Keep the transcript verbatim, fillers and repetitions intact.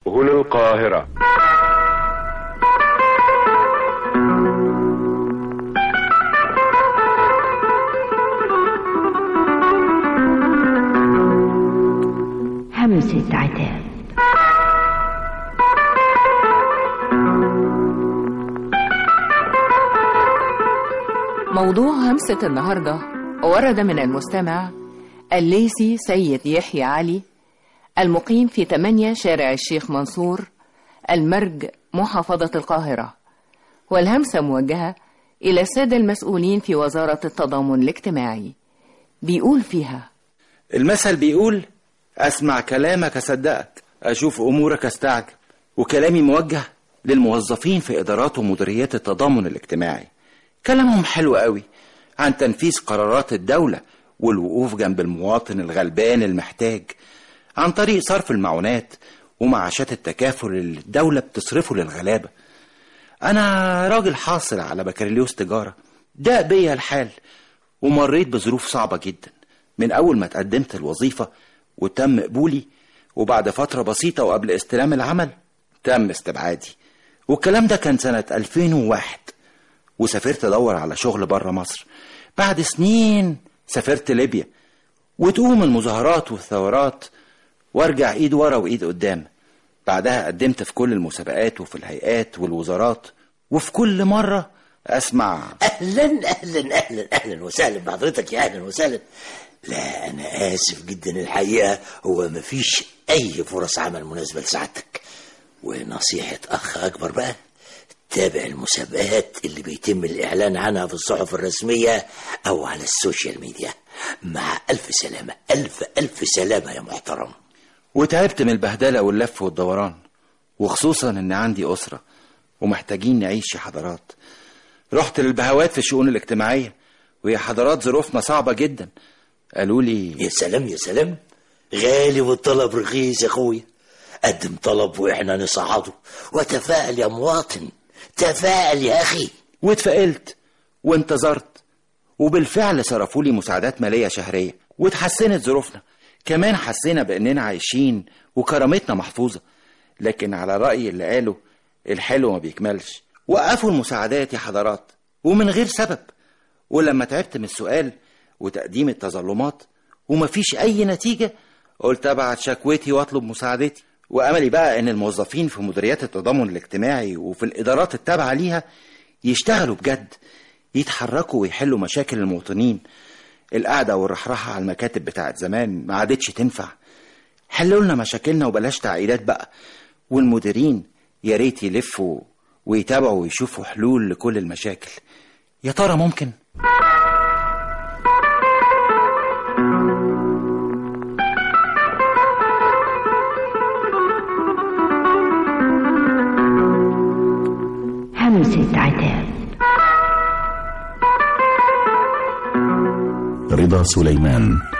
هنا القاهرة. همسة عتاب. موضوع همسة النهاردة ورد من المستمع الليثي سيد يحيى علي، المقيم في ثمانية شارع الشيخ منصور، المرج، محافظة القاهرة، والهمسة موجهة إلى السادة المسؤولين في وزارة التضامن الاجتماعي. بيقول فيها: المثل بيقول: أسمع كلامك أصدقك، أشوف أمورك أستعجب. وكلامي موجه للموظفين في إدارات ومديريات التضامن الاجتماعي. كلامهم حلو قوي عن تنفيذ قرارات الدولة والوقوف جنب المواطن الغلبان المحتاج عن طريق صرف المعونات ومعاشات التكافل اللي الدولة بتصرفه للغلابة. أنا راجل حاصل على بكالوريوس تجارة، ده بيا الحال، ومريت بظروف صعبة جدا من أول ما تقدمت الوظيفة وتم قبولي، وبعد فترة بسيطة وقبل استلام العمل تم استبعادي. والكلام ده كان سنة ألفين وواحد، وسافرت أدور على شغل برا مصر. بعد سنين سافرت ليبيا، وتقوم المظاهرات والثورات وارجع ايد ورا وايد قدام. بعدها قدمت في كل المسابقات وفي الهيئات والوزارات، وفي كل مرة اسمع: اهلا اهلا اهلا اهلا وسهلا بحضرتك، يا اهلا وسهلا. لا انا اسف جدا، الحقيقة هو مفيش اي فرص عمل مناسبة لسعادتك. ونصيحة اخ اكبر بقى، تابع المسابقات اللي بيتم الإعلان عنها في الصحف الرسمية أو على السوشيال ميديا. مع ألف سلامة، ألف ألف سلامة يا محترم. وتعبت من البهدلة واللف والدوران، وخصوصا إن عندي أسرة ومحتاجين نعيش يا حضرات. رحت للبهوات في الشؤون الاجتماعية، ويا حضرات ظروفنا صعبة جدا. قالوا لي: يا سلام يا سلام، غالي والطلب رخيص يا أخويا. قدم طلب وإحنا نصعده، وتفاءل يا مواطن، تفاءل يا أخي. واتفائلت وانتظرت، وبالفعل صرفوا لي مساعدات مالية شهرية، وتحسنت ظروفنا. كمان حسينا بأننا عايشين وكرامتنا محفوظة. لكن على رأي اللي قالوا: الحلو ما بيكملش. وقفوا المساعدات يا حضرات ومن غير سبب. ولما تعبت من السؤال وتقديم التظلمات ومفيش أي نتيجة، قلت أبعت شكوتي وأطلب مساعدتي. وأملي بقى إن الموظفين في مديريات التضامن الاجتماعي وفي الإدارات التابعة ليها يشتغلوا بجد، يتحركوا ويحلوا مشاكل المواطنين. القعدة والرحرحة على المكاتب بتاعت زمان ما عادتش تنفع. حلوا لنا مشاكلنا وبلاش تعقيدات بقى. والمديرين يا ريت يلفوا ويتابعوا ويشوفوا حلول لكل المشاكل. يا ترى ممكن؟ همسة عتاب. رضا سليمان.